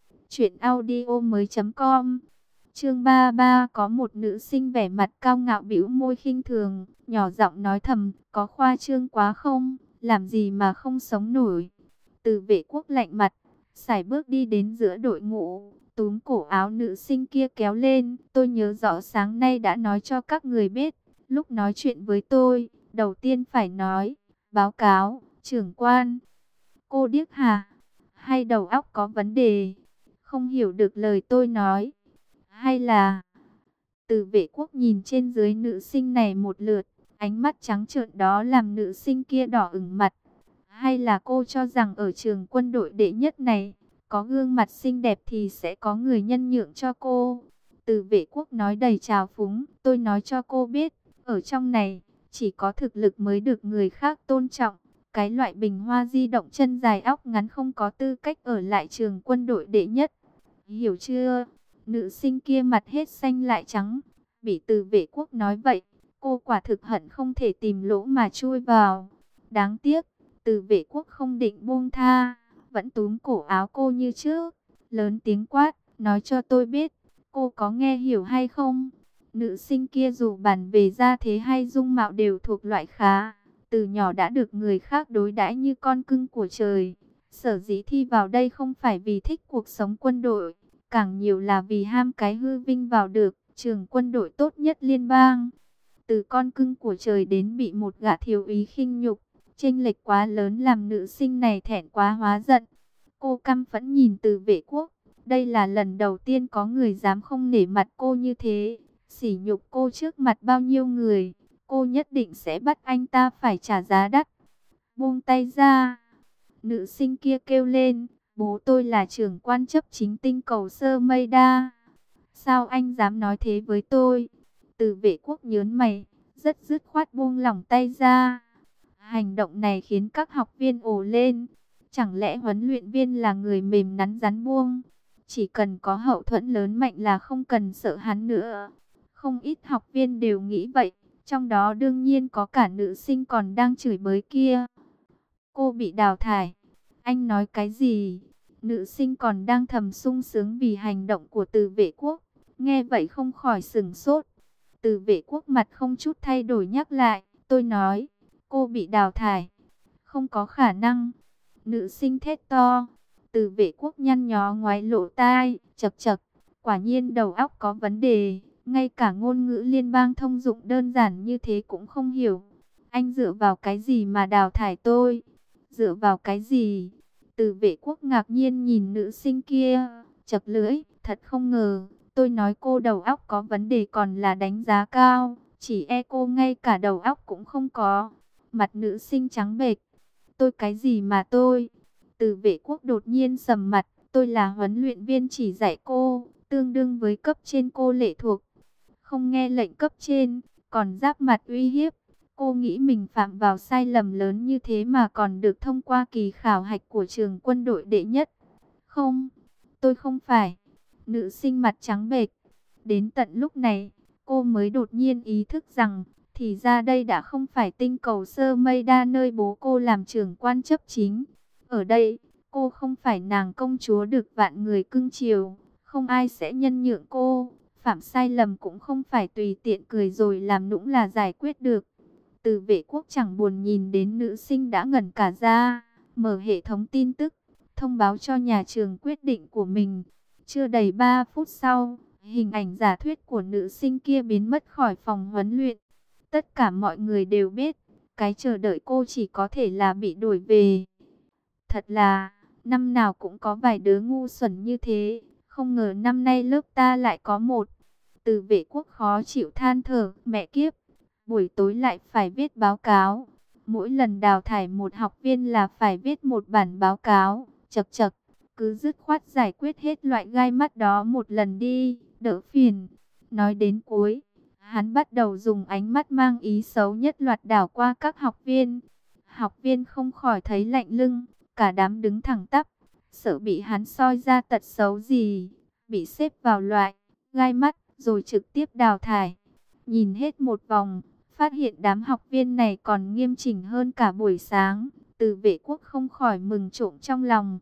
truyệnaudiomoi.com. Chương 33, có một nữ sinh vẻ mặt cao ngạo bĩu môi khinh thường, nhỏ giọng nói thầm, có khoa trương quá không, làm gì mà không sống nổi. Từ Vệ Quốc lạnh mặt, sải bước đi đến giữa đội ngũ, túm cổ áo nữ sinh kia kéo lên. Tôi nhớ rõ sáng nay đã nói cho các người biết, lúc nói chuyện với tôi, đầu tiên phải nói, báo cáo, trưởng quan. Cô điếc hả? Hay đầu óc có vấn đề? Không hiểu được lời tôi nói? Hay là... Từ Vệ Quốc nhìn trên dưới nữ sinh này một lượt, ánh mắt trắng trợn đó làm nữ sinh kia đỏ ửng mặt. Hay là cô cho rằng ở trường quân đội đệ nhất này, có gương mặt xinh đẹp thì sẽ có người nhân nhượng cho cô? Từ Vệ Quốc nói đầy trào phúng, tôi nói cho cô biết, ở trong này, chỉ có thực lực mới được người khác tôn trọng. Cái loại bình hoa di động chân dài óc ngắn không có tư cách ở lại trường quân đội đệ nhất. Hiểu chưa? Nữ sinh kia mặt hết xanh lại trắng. Bị Từ Vệ Quốc nói vậy, cô quả thực hận không thể tìm lỗ mà chui vào. Đáng tiếc, Từ Vệ Quốc không định buông tha, vẫn túm cổ áo cô như trước, lớn tiếng quát, nói cho tôi biết, cô có nghe hiểu hay không? Nữ sinh kia dù bàn về gia thế hay dung mạo đều thuộc loại khá, từ nhỏ đã được người khác đối đãi như con cưng của trời. Sở dĩ thi vào đây không phải vì thích cuộc sống quân đội, càng nhiều là vì ham cái hư vinh vào được trường quân đội tốt nhất liên bang. Từ con cưng của trời đến bị một gã thiếu úy khinh nhục, chênh lệch quá lớn làm nữ sinh này thẹn quá hóa giận. Cô căm phẫn nhìn Từ Vệ Quốc, đây là lần đầu tiên có người dám không nể mặt cô như thế, sỉ nhục cô trước mặt bao nhiêu người, cô nhất định sẽ bắt anh ta phải trả giá đắt. Buông tay ra, nữ sinh kia kêu lên, bố tôi là trưởng quan chấp chính tinh cầu Sơ Mây Đa. Sao anh dám nói thế với tôi? Từ Vệ Quốc nhớn mày, rất dứt khoát buông lỏng tay ra. Hành động này khiến các học viên ồ lên. Chẳng lẽ huấn luyện viên là người mềm nắn rắn buông? Chỉ cần có hậu thuẫn lớn mạnh là không cần sợ hắn nữa. Không ít học viên đều nghĩ vậy. Trong đó đương nhiên có cả nữ sinh còn đang chửi bới kia. Cô bị đào thải. Anh nói cái gì? Nữ sinh còn đang thầm sung sướng vì hành động của Từ Vệ Quốc. Nghe vậy không khỏi sửng sốt. Từ Vệ Quốc mặt không chút thay đổi nhắc lại. Tôi nói, cô bị đào thải. Không có khả năng. Nữ sinh thét to. Từ Vệ Quốc nhăn nhó ngoái lỗ tai. Chậc chậc. Quả nhiên đầu óc có vấn đề. Ngay cả ngôn ngữ liên bang thông dụng đơn giản như thế cũng không hiểu. Anh dựa vào cái gì mà đào thải tôi? Dựa vào cái gì? Từ Vệ Quốc ngạc nhiên nhìn nữ sinh kia, chật lưỡi, thật không ngờ, tôi nói cô đầu óc có vấn đề còn là đánh giá cao, chỉ e cô ngay cả đầu óc cũng không có. Mặt nữ sinh trắng bệch, tôi cái gì mà tôi? Từ Vệ Quốc đột nhiên sầm mặt, tôi là huấn luyện viên chỉ dạy cô, tương đương với cấp trên cô lệ thuộc. Không nghe lệnh cấp trên, còn giáp mặt uy hiếp. Cô nghĩ mình phạm vào sai lầm lớn như thế mà còn được thông qua kỳ khảo hạch của trường quân đội đệ nhất. Không, tôi không phải. Nữ sinh mặt trắng bệch. Đến tận lúc này, cô mới đột nhiên ý thức rằng, thì ra đây đã không phải tinh cầu Sơ Mây Đa nơi bố cô làm trưởng quan chấp chính. Ở đây, cô không phải nàng công chúa được vạn người cưng chiều, không ai sẽ nhân nhượng cô. Phạm sai lầm cũng không phải tùy tiện cười rồi làm nũng là giải quyết được. Từ Vệ Quốc chẳng buồn nhìn đến nữ sinh đã ngẩn cả ra, mở hệ thống tin tức, thông báo cho nhà trường quyết định của mình. Chưa đầy 3 phút sau, hình ảnh giả thuyết của nữ sinh kia biến mất khỏi phòng huấn luyện. Tất cả mọi người đều biết, cái chờ đợi cô chỉ có thể là bị đuổi về. Thật là, năm nào cũng có vài đứa ngu xuẩn như thế, không ngờ năm nay lớp ta lại có một. Từ Vệ Quốc khó chịu than thở, mẹ kiếp, buổi tối lại phải viết báo cáo. Mỗi lần đào thải một học viên là phải viết một bản báo cáo. Chậc chậc, cứ dứt khoát giải quyết hết loại gai mắt đó một lần đi, đỡ phiền. Nói đến cuối, hắn bắt đầu dùng ánh mắt mang ý xấu nhất loạt đảo qua các học viên. Học viên không khỏi thấy lạnh lưng, cả đám đứng thẳng tắp, sợ bị hắn soi ra tật xấu gì, bị xếp vào loại gai mắt rồi trực tiếp đào thải. Nhìn hết một vòng, phát hiện đám học viên này còn nghiêm chỉnh hơn cả buổi sáng. Từ Vệ Quốc không khỏi mừng trộm trong lòng.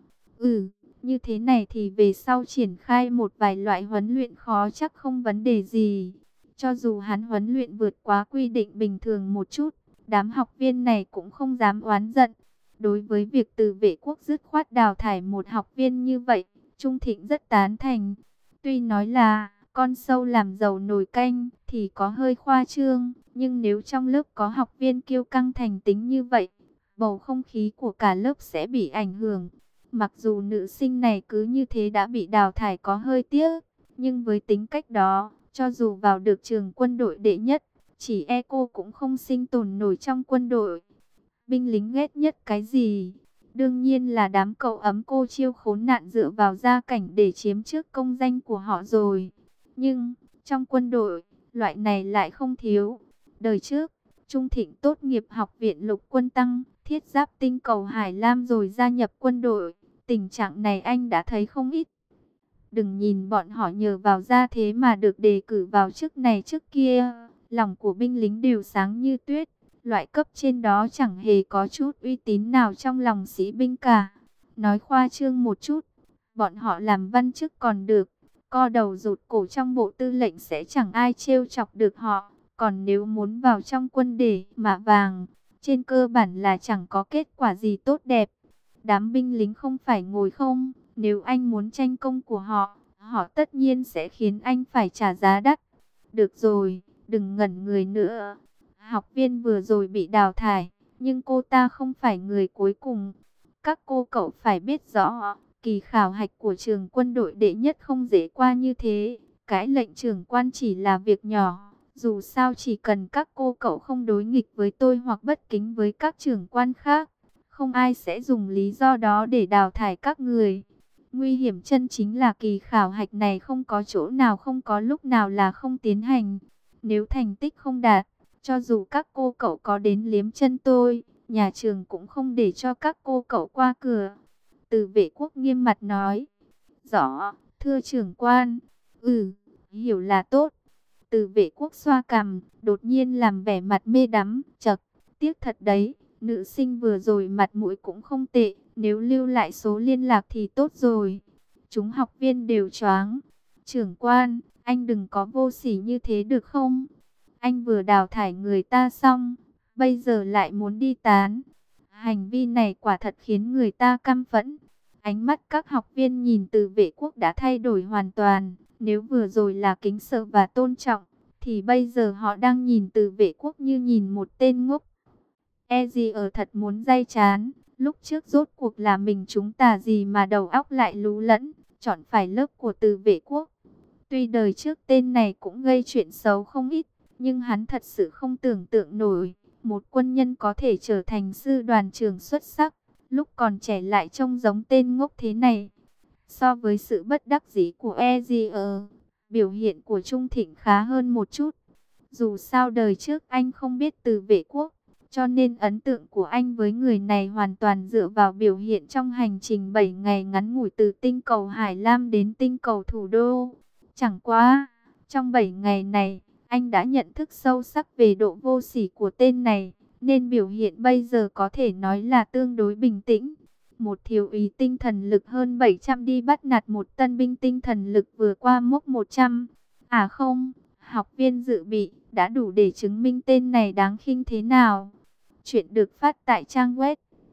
Như thế này thì về sau triển khai một vài loại huấn luyện khó chắc không vấn đề gì. Cho dù hắn huấn luyện vượt quá quy định bình thường một chút, đám học viên này cũng không dám oán giận. Đối với việc Từ Vệ Quốc dứt khoát đào thải một học viên như vậy, Trung Thịnh rất tán thành. Tuy nói là con sâu làm dầu nồi canh thì có hơi khoa trương, nhưng nếu trong lớp có học viên kiêu căng thành tính như vậy, bầu không khí của cả lớp sẽ bị ảnh hưởng. Mặc dù nữ sinh này cứ như thế đã bị đào thải có hơi tiếc, nhưng với tính cách đó, cho dù vào được trường quân đội đệ nhất, chỉ e cô cũng không sinh tồn nổi trong quân đội. Binh lính ghét nhất cái gì? Đương nhiên là đám cậu ấm cô chiêu khốn nạn dựa vào gia cảnh để chiếm trước công danh của họ rồi. Nhưng, trong quân đội, loại này lại không thiếu. Đời trước, Trung Thịnh tốt nghiệp học viện Lục Quân Tăng, thiết giáp tinh cầu Hải Lam rồi gia nhập quân đội. Tình trạng này anh đã thấy không ít. Đừng nhìn bọn họ nhờ vào gia thế mà được đề cử vào chức này chức kia. Lòng của binh lính đều sáng như tuyết. Loại cấp trên đó chẳng hề có chút uy tín nào trong lòng sĩ binh cả. Nói khoa trương một chút, bọn họ làm văn chức còn được, co đầu rụt cổ trong bộ tư lệnh sẽ chẳng ai trêu chọc được họ. Còn nếu muốn vào trong quân để mạ vàng, trên cơ bản là chẳng có kết quả gì tốt đẹp. Đám binh lính không phải ngồi không, nếu anh muốn tranh công của họ, họ tất nhiên sẽ khiến anh phải trả giá đắt. Được rồi, đừng ngẩn người nữa. Học viên vừa rồi bị đào thải, nhưng cô ta không phải người cuối cùng. Các cô cậu phải biết rõ, kỳ khảo hạch của trường quân đội đệ nhất không dễ qua như thế. Cái lệnh trưởng quan chỉ là việc nhỏ. Dù sao chỉ cần các cô cậu không đối nghịch với tôi hoặc bất kính với các trưởng quan khác, không ai sẽ dùng lý do đó để đào thải các người. Nguy hiểm chân chính là kỳ khảo hạch này không có chỗ nào không có lúc nào là không tiến hành. Nếu thành tích không đạt, cho dù các cô cậu có đến liếm chân tôi, nhà trường cũng không để cho các cô cậu qua cửa. Từ Vệ Quốc nghiêm mặt nói. Rõ, thưa trưởng quan. Hiểu là tốt. Từ Vệ Quốc xoa cằm, đột nhiên làm vẻ mặt mê đắm. Chậc, tiếc thật đấy. Nữ sinh vừa rồi mặt mũi cũng không tệ, nếu lưu lại số liên lạc thì tốt rồi. Chúng học viên đều choáng. Trưởng quan, anh đừng có vô sỉ như thế được không? Anh vừa đào thải người ta xong, bây giờ lại muốn đi tán. Hành vi này quả thật khiến người ta căm phẫn. Ánh mắt các học viên nhìn Từ Vệ Quốc đã thay đổi hoàn toàn. Nếu vừa rồi là kính sợ và tôn trọng, thì bây giờ họ đang nhìn Từ Vệ Quốc như nhìn một tên ngốc. E gì ở thật muốn day chán. Lúc trước rốt cuộc là mình chúng ta gì mà đầu óc lại lú lẫn, chọn phải lớp của Từ Vệ Quốc. Tuy đời trước tên này cũng gây chuyện xấu không ít, nhưng hắn thật sự không tưởng tượng nổi, một quân nhân có thể trở thành sư đoàn trưởng xuất sắc, lúc còn trẻ lại trông giống tên ngốc thế này. So với sự bất đắc dĩ của EZR, biểu hiện của Trung Thịnh khá hơn một chút. Dù sao đời trước anh không biết Từ Vệ Quốc, cho nên ấn tượng của anh với người này hoàn toàn dựa vào biểu hiện trong hành trình 7 ngày ngắn ngủi từ tinh cầu Hải Lam đến tinh cầu Thủ đô. Chẳng qua, trong 7 ngày này, anh đã nhận thức sâu sắc về độ vô sỉ của tên này, nên biểu hiện bây giờ có thể nói là tương đối bình tĩnh. Một thiếu úy tinh thần lực hơn 700 đi bắt nạt một tân binh tinh thần lực vừa qua mốc 100. À không, học viên dự bị đã đủ để chứng minh tên này đáng khinh thế nào. Chuyện được phát tại trang web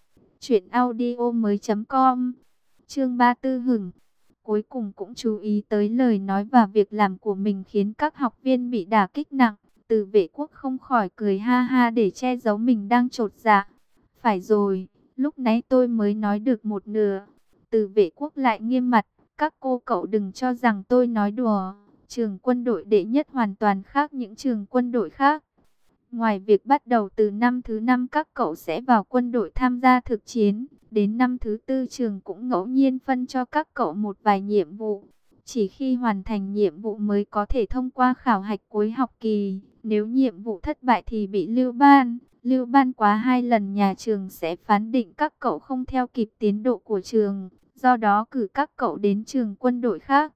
truyệnaudiomoi.com. Chương 34 hửng. Cuối cùng cũng chú ý tới lời nói và việc làm của mình khiến các học viên bị đả kích nặng. Từ Vệ Quốc không khỏi cười ha ha để che giấu mình đang chột dạ. Phải rồi, lúc nãy tôi mới nói được một nửa. Từ Vệ Quốc lại nghiêm mặt, các cô cậu đừng cho rằng tôi nói đùa. Trường quân đội đệ nhất hoàn toàn khác những trường quân đội khác. Ngoài việc bắt đầu từ năm thứ 5 các cậu sẽ vào quân đội tham gia thực chiến, đến năm thứ 4 trường cũng ngẫu nhiên phân cho các cậu một vài nhiệm vụ. Chỉ khi hoàn thành nhiệm vụ mới có thể thông qua khảo hạch cuối học kỳ. Nếu nhiệm vụ thất bại thì bị lưu ban. Lưu ban quá 2 lần nhà trường sẽ phán định các cậu không theo kịp tiến độ của trường. Do đó cử các cậu đến trường quân đội khác.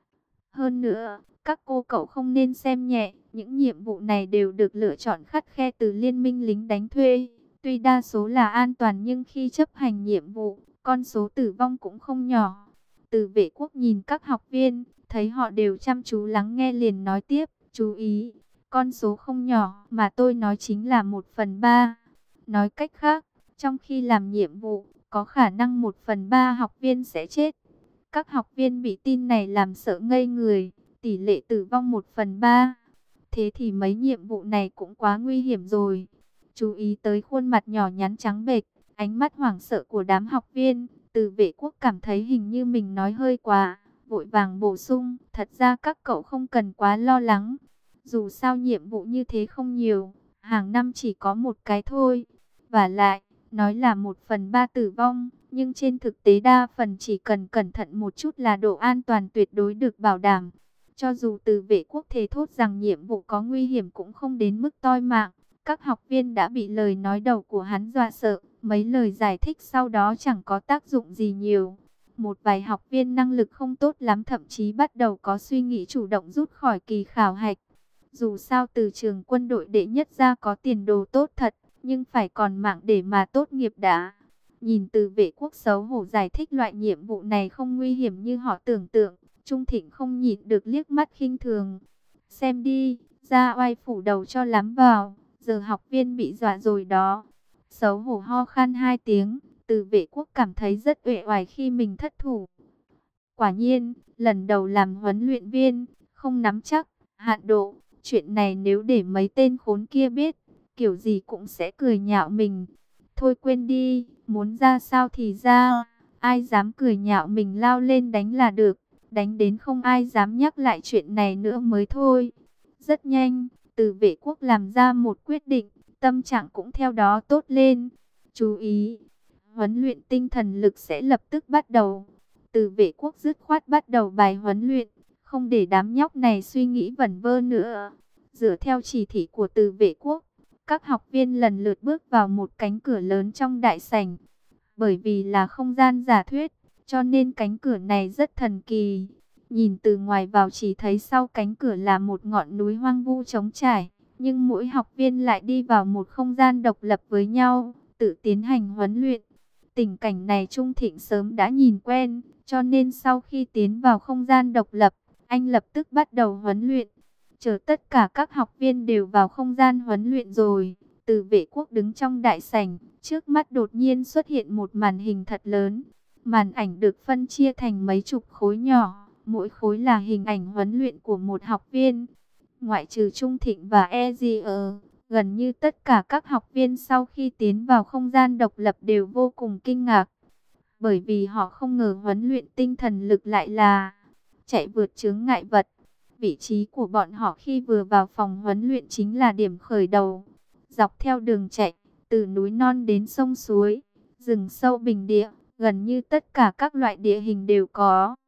Hơn nữa, các cô cậu không nên xem nhẹ, những nhiệm vụ này đều được lựa chọn khắt khe từ Liên minh lính đánh thuê. Tuy đa số là an toàn nhưng khi chấp hành nhiệm vụ, con số tử vong cũng không nhỏ. Từ Vệ Quốc nhìn các học viên, thấy họ đều chăm chú lắng nghe liền nói tiếp, chú ý, con số không nhỏ mà tôi nói chính là 1/3. Nói cách khác, trong khi làm nhiệm vụ, có khả năng 1/3 học viên sẽ chết. Các học viên bị tin này làm sợ ngây người, tỷ lệ tử vong 1/3. Thế thì mấy nhiệm vụ này cũng quá nguy hiểm rồi. Chú ý tới khuôn mặt nhỏ nhắn trắng bệch, ánh mắt hoảng sợ của đám học viên, Từ Vệ Quốc cảm thấy hình như mình nói hơi quá, vội vàng bổ sung, thật ra các cậu không cần quá lo lắng. Dù sao nhiệm vụ như thế không nhiều, hàng năm chỉ có một cái thôi. Và lại, nói là 1/3 tử vong, nhưng trên thực tế đa phần chỉ cần cẩn thận một chút là độ an toàn tuyệt đối được bảo đảm. Cho dù Từ Vệ Quốc thề thốt rằng nhiệm vụ có nguy hiểm cũng không đến mức toi mạng. Các học viên đã bị lời nói đầu của hắn dọa sợ. Mấy lời giải thích sau đó chẳng có tác dụng gì nhiều. Một vài học viên năng lực không tốt lắm thậm chí bắt đầu có suy nghĩ chủ động rút khỏi kỳ khảo hạch. Dù sao từ trường quân đội đệ nhất ra có tiền đồ tốt thật, nhưng phải còn mạng để mà tốt nghiệp đã. Nhìn Từ Vệ Quốc xấu hổ giải thích loại nhiệm vụ này không nguy hiểm như họ tưởng tượng, Trung Thịnh không nhịn được liếc mắt khinh thường. Xem đi, ra oai phủ đầu cho lắm vào, giờ học viên bị dọa rồi đó. Xấu hổ ho khan 2 tiếng, Từ Vệ Quốc cảm thấy rất uể oải khi mình thất thủ. Quả nhiên, lần đầu làm huấn luyện viên, không nắm chắc, hạn độ. Chuyện này nếu để mấy tên khốn kia biết, kiểu gì cũng sẽ cười nhạo mình. Thôi quên đi, muốn ra sao thì ra, ai dám cười nhạo mình lao lên đánh là được. Đánh đến không ai dám nhắc lại chuyện này nữa mới thôi. Rất nhanh, Từ Vệ Quốc làm ra một quyết định, tâm trạng cũng theo đó tốt lên. Chú ý, huấn luyện tinh thần lực sẽ lập tức bắt đầu. Từ Vệ Quốc dứt khoát bắt đầu bài huấn luyện, không để đám nhóc này suy nghĩ vẩn vơ nữa. Dựa theo chỉ thị của Từ Vệ Quốc, các học viên lần lượt bước vào một cánh cửa lớn trong đại sảnh. Bởi vì là không gian giả thuyết, cho nên cánh cửa này rất thần kỳ. Nhìn từ ngoài vào chỉ thấy sau cánh cửa là một ngọn núi hoang vu trống trải. Nhưng mỗi học viên lại đi vào một không gian độc lập với nhau. tự tiến hành huấn luyện. Tình cảnh này Trung Thịnh sớm đã nhìn quen, cho nên sau khi tiến vào không gian độc lập, anh lập tức bắt đầu huấn luyện. Chờ tất cả các học viên đều vào không gian huấn luyện rồi, Từ Vệ Quốc đứng trong đại sảnh, trước mắt đột nhiên xuất hiện một màn hình thật lớn. Màn ảnh được phân chia thành mấy chục khối nhỏ, mỗi khối là hình ảnh huấn luyện của một học viên. Ngoại trừ Trung Thịnh và Ezier, gần như tất cả các học viên sau khi tiến vào không gian độc lập đều vô cùng kinh ngạc. Bởi vì họ không ngờ huấn luyện tinh thần lực lại là chạy vượt chướng ngại vật. Vị trí của bọn họ khi vừa vào phòng huấn luyện chính là điểm khởi đầu. Dọc theo đường chạy, từ núi non đến sông suối, rừng sâu bình địa, gần như tất cả các loại địa hình đều có.